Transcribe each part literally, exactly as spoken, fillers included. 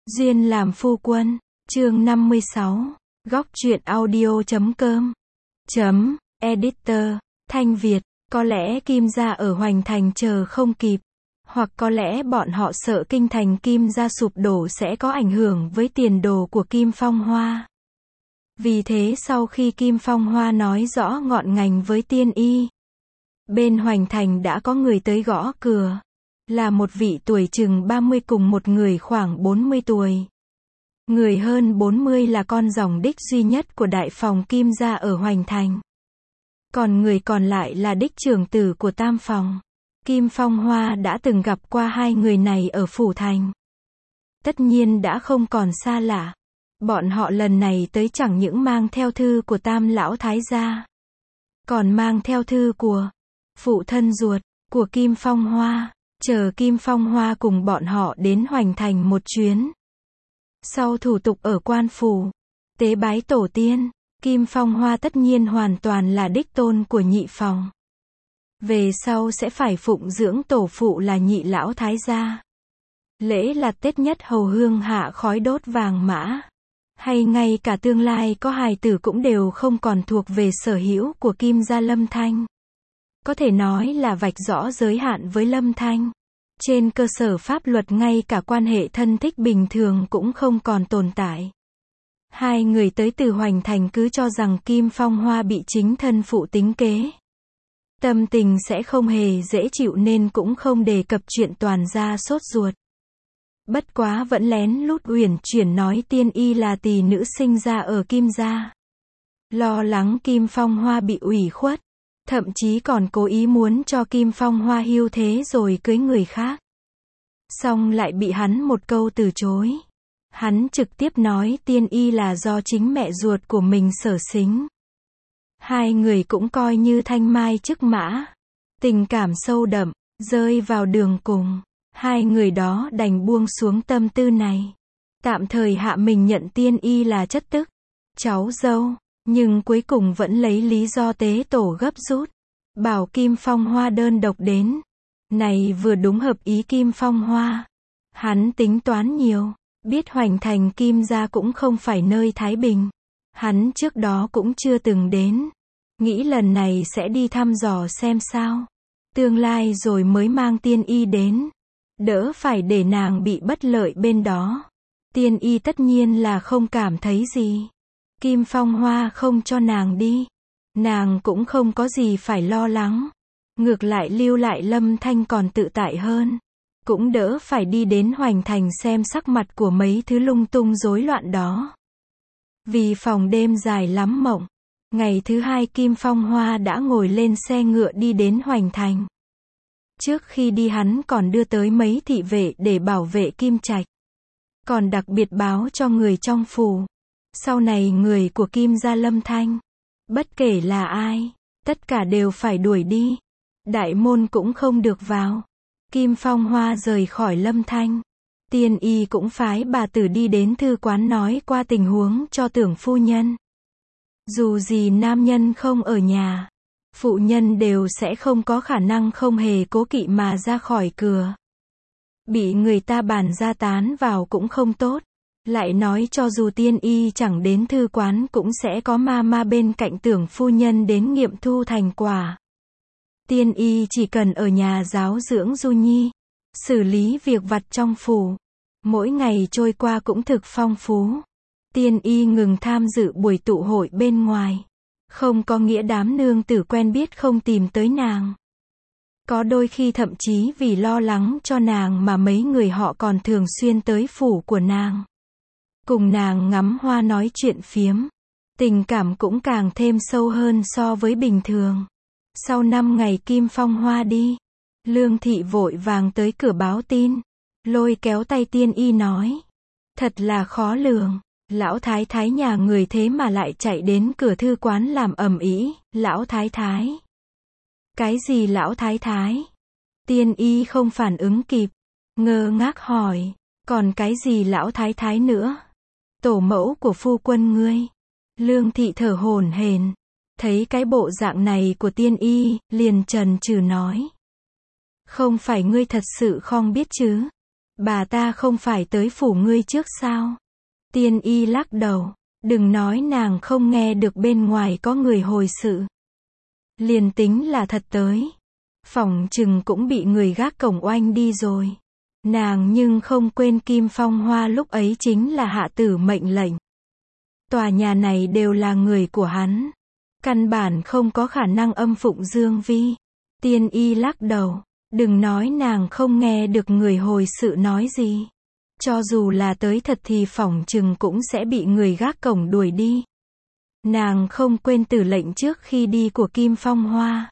Duyên làm phu quân, chương năm mươi sáu, góc truyện audio chấm com, chấm, editor, Thanh Việt, có lẽ Kim gia ở Hoành Thành chờ không kịp, hoặc có lẽ bọn họ sợ kinh thành Kim gia sụp đổ sẽ có ảnh hưởng với tiền đồ của Kim Phong Hoa. Vì thế sau khi Kim Phong Hoa nói rõ ngọn ngành với Tiên Y, bên Hoành Thành đã có người tới gõ cửa. Là một vị tuổi chừng ba mươi cùng một người khoảng bốn mươi tuổi. Người hơn bốn mươi là con dòng đích duy nhất của đại phòng Kim gia ở Hoành Thành. Còn người còn lại là đích trưởng tử của tam phòng. Kim Phong Hoa đã từng gặp qua hai người này ở Phủ Thành. Tất nhiên đã không còn xa lạ. Bọn họ lần này tới chẳng những mang theo thư của tam lão thái gia, còn mang theo thư của phụ thân ruột của Kim Phong Hoa. Chờ Kim Phong Hoa cùng bọn họ đến Hoành Thành một chuyến. Sau thủ tục ở quan phủ, tế bái tổ tiên, Kim Phong Hoa tất nhiên hoàn toàn là đích tôn của nhị phòng. Về sau sẽ phải phụng dưỡng tổ phụ là nhị lão thái gia. Lễ là Tết nhất hầu hương hạ khói đốt vàng mã. Hay ngay cả tương lai có hài tử cũng đều không còn thuộc về sở hữu của Kim gia Lâm Thanh. Có thể nói là vạch rõ giới hạn với Lâm Thanh. Trên cơ sở pháp luật ngay cả quan hệ thân thích bình thường cũng không còn tồn tại. Hai người tới từ Hoành Thành cứ cho rằng Kim Phong Hoa bị chính thân phụ tính kế. Tâm tình sẽ không hề dễ chịu nên cũng không đề cập chuyện toàn gia sốt ruột. Bất quá vẫn lén lút uyển chuyển nói Tiên Y là tỳ nữ sinh ra ở Kim gia. Lo lắng Kim Phong Hoa bị ủy khuất. Thậm chí còn cố ý muốn cho Kim Phong Hoa hưu thế rồi cưới người khác. Xong lại bị hắn một câu từ chối. Hắn trực tiếp nói Tiên Y là do chính mẹ ruột của mình sở xính. Hai người cũng coi như thanh mai trúc mã. Tình cảm sâu đậm, rơi vào đường cùng. Hai người đó đành buông xuống tâm tư này. Tạm thời hạ mình nhận Tiên Y là chất tức, cháu dâu. Nhưng cuối cùng vẫn lấy lý do tế tổ gấp rút. Bảo Kim Phong Hoa đơn độc đến. Này vừa đúng hợp ý Kim Phong Hoa. Hắn tính toán nhiều. Biết Hoành Thành Kim gia cũng không phải nơi thái bình. Hắn trước đó cũng chưa từng đến. Nghĩ lần này sẽ đi thăm dò xem sao. Tương lai rồi mới mang Tiên Y đến. Đỡ phải để nàng bị bất lợi bên đó. Tiên Y tất nhiên là không cảm thấy gì. Kim Phong Hoa không cho nàng đi. Nàng cũng không có gì phải lo lắng. Ngược lại lưu lại Lâm Thanh còn tự tại hơn. Cũng đỡ phải đi đến Hoành Thành xem sắc mặt của mấy thứ lung tung rối loạn đó. Vì phòng đêm dài lắm mộng. Ngày thứ hai Kim Phong Hoa đã ngồi lên xe ngựa đi đến Hoành Thành. Trước khi đi hắn còn đưa tới mấy thị vệ để bảo vệ Kim Trạch. Còn đặc biệt báo cho người trong phủ. Sau này người của Kim gia Lâm Thanh, bất kể là ai, tất cả đều phải đuổi đi. Đại môn cũng không được vào. Kim Phong Hoa rời khỏi Lâm Thanh. Tiên Y cũng phái bà tử đi đến thư quán nói qua tình huống cho tưởng phu nhân. Dù gì nam nhân không ở nhà, phụ nhân đều sẽ không có khả năng không hề cố kỵ mà ra khỏi cửa. Bị người ta bàn ra tán vào cũng không tốt. Lại nói cho dù Tiên Y chẳng đến thư quán cũng sẽ có ma ma bên cạnh tưởng phu nhân đến nghiệm thu thành quả. Tiên Y chỉ cần ở nhà giáo dưỡng Du Nhi, xử lý việc vặt trong phủ. Mỗi ngày trôi qua cũng thực phong phú. Tiên Y ngừng tham dự buổi tụ hội bên ngoài. Không có nghĩa đám nương tử quen biết không tìm tới nàng. Có đôi khi thậm chí vì lo lắng cho nàng mà mấy người họ còn thường xuyên tới phủ của nàng. Cùng nàng ngắm hoa nói chuyện phiếm. Tình cảm cũng càng thêm sâu hơn so với bình thường. Sau năm ngày Kim Phong Hoa đi, Lương Thị vội vàng tới cửa báo tin. Lôi kéo tay Tiên Y nói. Thật là khó lường. Lão thái thái nhà người thế mà lại chạy đến cửa thư quán làm ầm ĩ. Lão thái thái. Cái gì lão thái thái? Tiên Y không phản ứng kịp. Ngơ ngác hỏi. Còn cái gì lão thái thái nữa? Tổ mẫu của phu quân ngươi. Lương Thị thở hổn hển. Thấy cái bộ dạng này của Tiên Y, liền chần chừ nói. Không phải ngươi thật sự không biết chứ? bà ta không phải tới phủ ngươi trước sao? Tiên y lắc đầu, đừng nói nàng không nghe được bên ngoài có người hồi sự. Liền tính là thật tới, phỏng chừng cũng bị người gác cổng oanh đi rồi. Nàng nhưng không quên Kim Phong Hoa lúc ấy chính là hạ tử mệnh lệnh. Tòa nhà này đều là người của hắn. Căn bản không có khả năng âm phụng Dương Vi. Tiên y lắc đầu, đừng nói nàng không nghe được người hồi sự nói gì. Cho dù là tới thật thì phỏng chừng cũng sẽ bị người gác cổng đuổi đi. Nàng không quên tử lệnh trước khi đi của Kim Phong Hoa.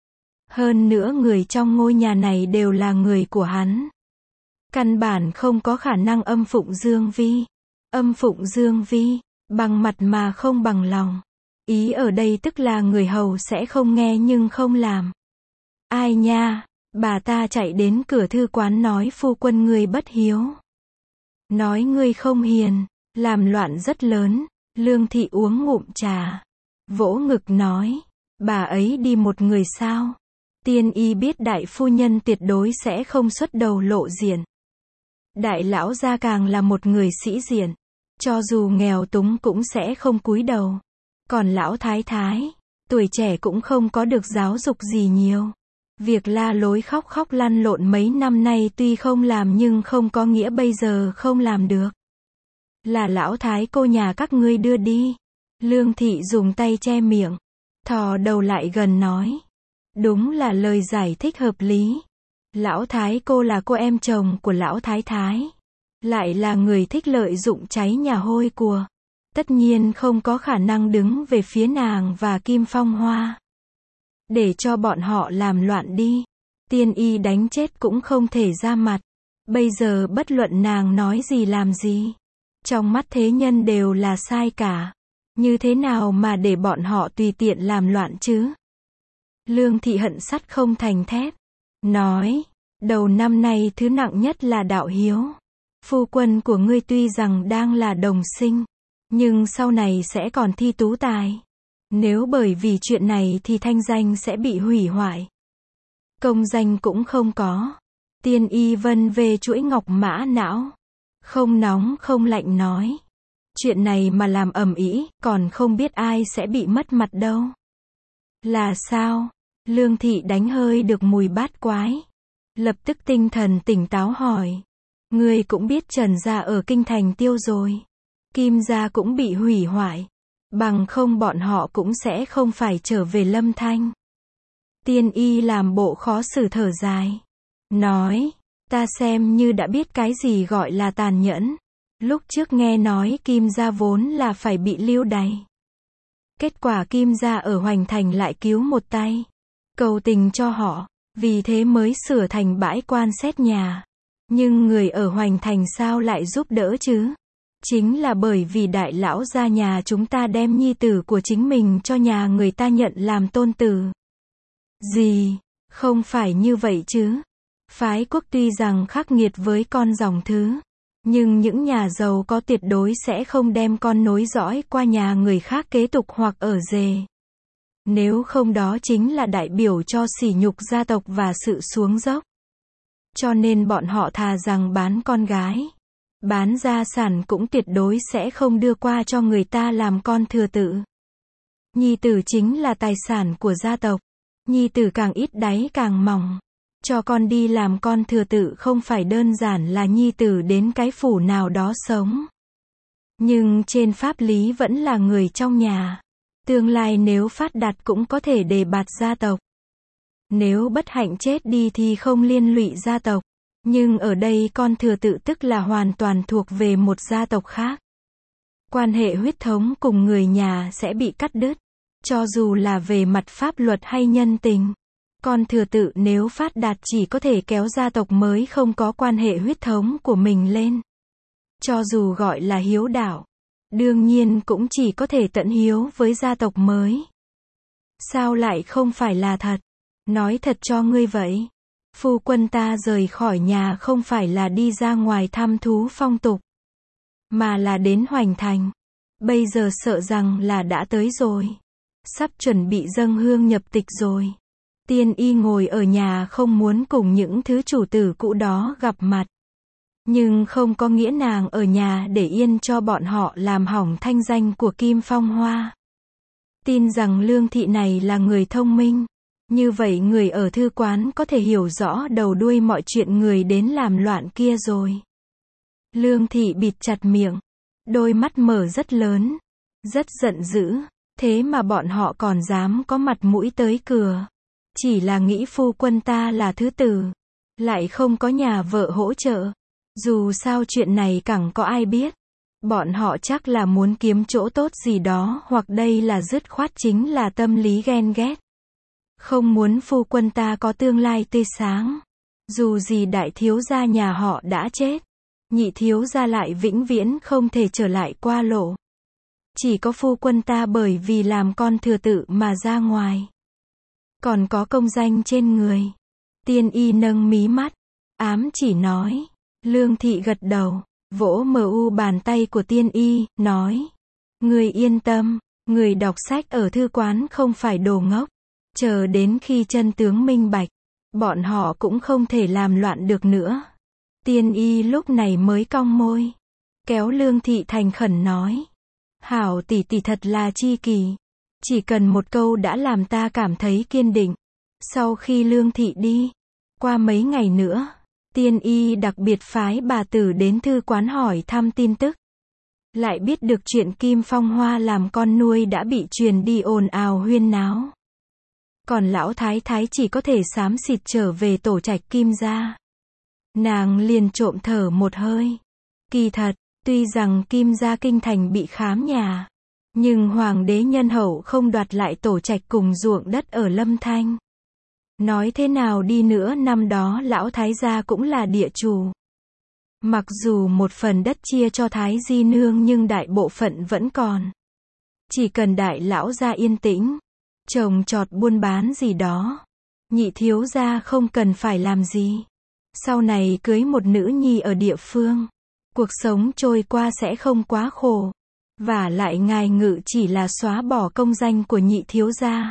Hơn nữa người trong ngôi nhà này đều là người của hắn. Căn bản không có khả năng âm phụng Dương Vi. Âm phụng Dương Vi, bằng mặt mà không bằng lòng. Ý ở đây tức là người hầu sẽ không nghe nhưng không làm. Ai nha, bà ta chạy đến cửa thư quán nói phu quân ngươi bất hiếu. Nói ngươi không hiền, làm loạn rất lớn. Lương thị uống ngụm trà, vỗ ngực nói, bà ấy đi một người sao? Tiên y biết đại phu nhân tuyệt đối sẽ không xuất đầu lộ diện. Đại lão gia càng là một người sĩ diện, cho dù nghèo túng cũng sẽ không cúi đầu. Còn lão thái thái, tuổi trẻ cũng không có được giáo dục gì nhiều. Việc la lối khóc khóc lăn lộn mấy năm nay tuy không làm nhưng không có nghĩa bây giờ không làm được. Là lão thái cô nhà các ngươi đưa đi. Lương thị dùng tay che miệng, thò đầu lại gần nói. Đúng là lời giải thích hợp lý. Lão thái cô là cô em chồng của lão thái thái. Lại là người thích lợi dụng cháy nhà hôi của. Tất nhiên không có khả năng đứng về phía nàng và Kim Phong Hoa. Để cho bọn họ làm loạn đi. Tiên y đánh chết cũng không thể ra mặt. Bây giờ bất luận nàng nói gì làm gì. Trong mắt thế nhân đều là sai cả. Như thế nào mà để bọn họ tùy tiện làm loạn chứ? Lương thị hận sắt không thành thép. Nói, đầu năm nay thứ nặng nhất là đạo hiếu. Phu quân của ngươi tuy rằng đang là đồng sinh, nhưng sau này sẽ còn thi tú tài. Nếu bởi vì chuyện này thì thanh danh sẽ bị hủy hoại. Công danh cũng không có. Tiên y vân về chuỗi ngọc mã não. Không nóng không lạnh nói. Chuyện này mà làm ầm ĩ, còn không biết ai sẽ bị mất mặt đâu. Là sao? Lương thị đánh hơi được mùi bát quái. Lập tức tinh thần tỉnh táo hỏi. Ngươi cũng biết Trần gia ở kinh thành tiêu rồi. Kim gia cũng bị hủy hoại. Bằng không bọn họ cũng sẽ không phải trở về Lâm Thanh. Tiên y làm bộ khó xử thở dài. Nói, ta xem như đã biết cái gì gọi là tàn nhẫn. Lúc trước nghe nói Kim gia vốn là phải bị lưu đày. Kết quả Kim gia ở Hoành Thành lại cứu một tay. Cầu tình cho họ, vì thế mới sửa thành bãi quan xét nhà. Nhưng người ở Hoành Thành sao lại giúp đỡ chứ? Chính là bởi vì đại lão gia nhà chúng ta đem nhi tử của chính mình cho nhà người ta nhận làm tôn tử. Gì? Không phải như vậy chứ? Phái quốc tuy rằng khắc nghiệt với con dòng thứ, nhưng những nhà giàu có tuyệt đối sẽ không đem con nối dõi qua nhà người khác kế tục hoặc ở rể. Nếu không đó chính là đại biểu cho sỉ nhục gia tộc và sự xuống dốc. Cho nên bọn họ thà rằng bán con gái, bán gia sản cũng tuyệt đối sẽ không đưa qua cho người ta làm con thừa tự. Nhi tử chính là tài sản của gia tộc. Nhi tử càng ít đáy càng mỏng. Cho con đi làm con thừa tự không phải đơn giản là nhi tử đến cái phủ nào đó sống. Nhưng trên pháp lý vẫn là người trong nhà. Tương lai nếu phát đạt cũng có thể đề bạt gia tộc. Nếu bất hạnh chết đi thì không liên lụy gia tộc. Nhưng ở đây con thừa tự tức là hoàn toàn thuộc về một gia tộc khác. Quan hệ huyết thống cùng người nhà sẽ bị cắt đứt. Cho dù là về mặt pháp luật hay nhân tình. Con thừa tự nếu phát đạt chỉ có thể kéo gia tộc mới không có quan hệ huyết thống của mình lên. Cho dù gọi là hiếu đạo, đương nhiên cũng chỉ có thể tận hiếu với gia tộc mới. Sao lại không phải là thật? Nói thật cho ngươi vậy. Phu quân ta rời khỏi nhà không phải là đi ra ngoài thăm thú phong tục, mà là đến Hoành Thành. Bây giờ sợ rằng là đã tới rồi. Sắp chuẩn bị dâng hương nhập tịch rồi. Tiên y ngồi ở nhà không muốn cùng những thứ chủ tử cũ đó gặp mặt. Nhưng không có nghĩa nàng ở nhà để yên cho bọn họ làm hỏng thanh danh của Kim Phong Hoa. Tin rằng Lương Thị này là người thông minh. Như vậy người ở thư quán có thể hiểu rõ đầu đuôi mọi chuyện người đến làm loạn kia rồi. Lương Thị bịt chặt miệng. Đôi mắt mở rất lớn. Rất giận dữ. Thế mà bọn họ còn dám có mặt mũi tới cửa. Chỉ là nghĩ phu quân ta là thứ tử. Lại không có nhà vợ hỗ trợ. Dù sao chuyện này chẳng có ai biết. Bọn họ chắc là muốn kiếm chỗ tốt gì đó, hoặc đây là dứt khoát chính là tâm lý ghen ghét. Không muốn phu quân ta có tương lai tươi sáng. Dù gì đại thiếu gia nhà họ đã chết. Nhị thiếu gia lại vĩnh viễn không thể trở lại qua lộ. Chỉ có phu quân ta bởi vì làm con thừa tự mà ra ngoài. Còn có công danh trên người. Tiên y nâng mí mắt. Ám chỉ nói. Lương Thị gật đầu. Vỗ mờ u bàn tay của tiên y, nói. Người yên tâm. Người đọc sách ở thư quán không phải đồ ngốc. Chờ đến khi chân tướng minh bạch. Bọn họ cũng không thể làm loạn được nữa. Tiên y lúc này mới cong môi. Kéo Lương Thị thành khẩn nói. Hảo tỷ tỷ thật là chi kỳ. Chỉ cần một câu đã làm ta cảm thấy kiên định. Sau khi Lương Thị đi. Qua mấy ngày nữa. Tiên y đặc biệt phái bà tử đến thư quán hỏi thăm tin tức. Lại biết được chuyện Kim Phong Hoa làm con nuôi đã bị truyền đi ồn ào huyên náo. Còn lão thái thái chỉ có thể xám xịt trở về tổ trạch Kim gia. Nàng liền trộm thở một hơi. Kỳ thật, tuy rằng Kim gia kinh thành bị khám nhà, nhưng hoàng đế nhân hậu không đoạt lại tổ trạch cùng ruộng đất ở Lâm Thanh. Nói thế nào đi nữa năm đó lão thái gia cũng là địa chủ. Mặc dù một phần đất chia cho thái di nương nhưng đại bộ phận vẫn còn. Chỉ cần đại lão gia yên tĩnh, trồng trọt buôn bán gì đó, nhị thiếu gia không cần phải làm gì. Sau này cưới một nữ nhi ở địa phương, cuộc sống trôi qua sẽ không quá khổ. Và lại ngài ngự chỉ là xóa bỏ công danh của nhị thiếu gia.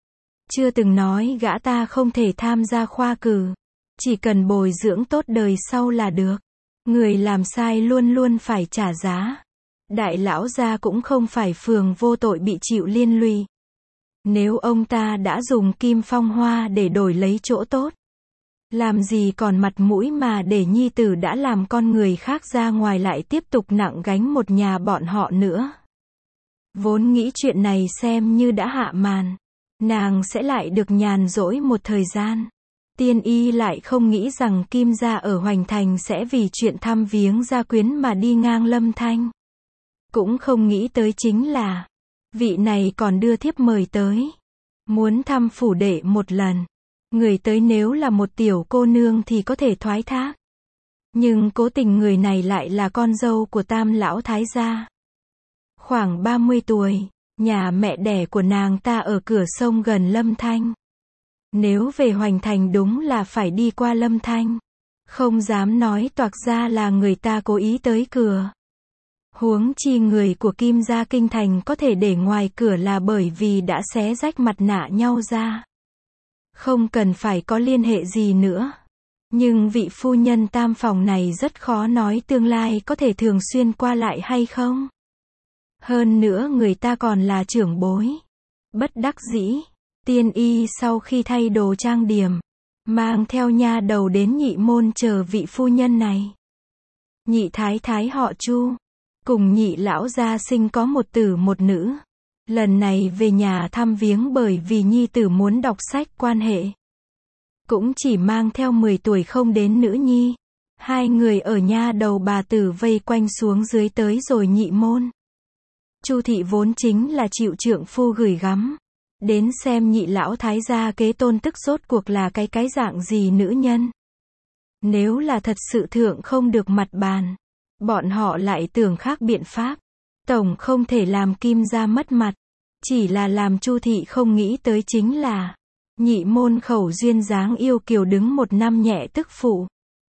Chưa từng nói gã ta không thể tham gia khoa cử. Chỉ cần bồi dưỡng tốt đời sau là được. Người làm sai luôn luôn phải trả giá. Đại lão gia cũng không phải phường vô tội bị chịu liên lụy. Nếu ông ta đã dùng Kim Phong Hoa để đổi lấy chỗ tốt, làm gì còn mặt mũi mà để nhi tử đã làm con người khác ra ngoài lại tiếp tục nặng gánh một nhà bọn họ nữa. Vốn nghĩ chuyện này xem như đã hạ màn. Nàng sẽ lại được nhàn rỗi một thời gian. Tiên y lại không nghĩ rằng Kim gia ở Hoành Thành sẽ vì chuyện thăm viếng gia quyến mà đi ngang Lâm Thanh. Cũng không nghĩ tới chính là, vị này còn đưa thiếp mời tới. Muốn thăm phủ đệ một lần. Người tới nếu là một tiểu cô nương thì có thể thoái thác. Nhưng cố tình người này lại là con dâu của Tam lão thái gia. Khoảng ba mươi tuổi, nhà mẹ đẻ của nàng ta ở cửa sông gần Lâm Thanh. Nếu về Hoành Thành đúng là phải đi qua Lâm Thanh. Không dám nói toạc ra là người ta cố ý tới cửa. Huống chi người của Kim gia kinh thành có thể để ngoài cửa là bởi vì đã xé rách mặt nạ nhau ra. Không cần phải có liên hệ gì nữa. Nhưng vị phu nhân tam phòng này rất khó nói tương lai có thể thường xuyên qua lại hay không. Hơn nữa người ta còn là trưởng bối. Bất đắc dĩ, tiên y sau khi thay đồ trang điểm, mang theo nha đầu đến nhị môn chờ vị phu nhân này. Nhị thái thái họ Chu, cùng nhị lão gia sinh có một tử một nữ. Lần này về nhà thăm viếng bởi vì nhi tử muốn đọc sách quan hệ. Cũng chỉ mang theo mười tuổi không đến nữ nhi. Hai người ở nha đầu bà tử vây quanh xuống dưới tới rồi nhị môn. Chu thị vốn chính là chịu trượng phu gửi gắm. Đến xem nhị lão thái gia kế tôn tức rốt cuộc là cái cái dạng gì nữ nhân. Nếu là thật sự thượng không được mặt bàn, bọn họ lại tưởng khác biện pháp. Tổng không thể làm Kim gia mất mặt. Chỉ là làm Chu thị không nghĩ tới chính là nhị môn khẩu duyên dáng yêu kiều đứng một năm nhẹ tức phụ.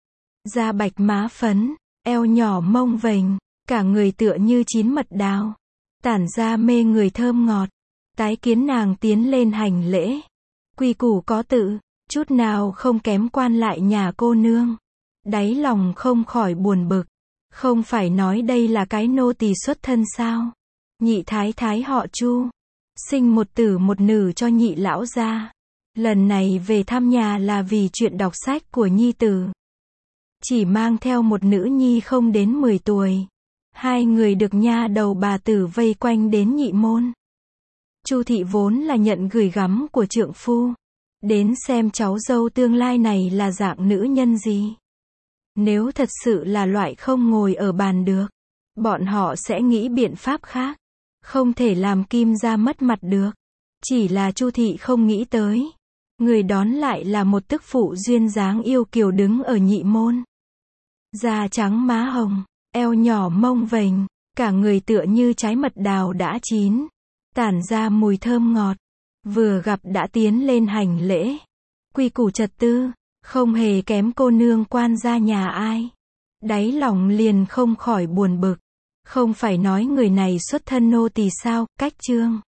Da bạch má phấn, eo nhỏ mông vềnh, cả người tựa như chín mật đào. Tản ra mê người thơm ngọt. Tái kiến nàng tiến lên hành lễ. Quy củ có tự, chút nào không kém quan lại nhà cô nương. Đáy lòng không khỏi buồn bực. Không phải nói đây là cái nô tỳ xuất thân sao? Nhị thái thái họ Chu, sinh một tử một nữ cho nhị lão gia. Lần này về thăm nhà là vì chuyện đọc sách của nhi tử. Chỉ mang theo một nữ nhi không đến mười tuổi. Hai người được nha đầu bà tử vây quanh đến nhị môn. Chu thị vốn là nhận gửi gắm của trượng phu. Đến xem cháu dâu tương lai này là dạng nữ nhân gì. Nếu thật sự là loại không ngồi ở bàn được, bọn họ sẽ nghĩ biện pháp khác. Không thể làm Kim gia mất mặt được. Chỉ là Chu thị không nghĩ tới. Người đón lại là một tức phụ duyên dáng yêu kiều đứng ở nhị môn. Da trắng má hồng, eo nhỏ mông vềnh, cả người tựa như trái mật đào đã chín, tản ra mùi thơm ngọt. Vừa gặp đã tiến lên hành lễ. Quy củ trật tư, không hề kém cô nương quan gia nhà ai. Đáy lòng liền không khỏi buồn bực. Không phải nói người này xuất thân nô tỳ sao, cách trương.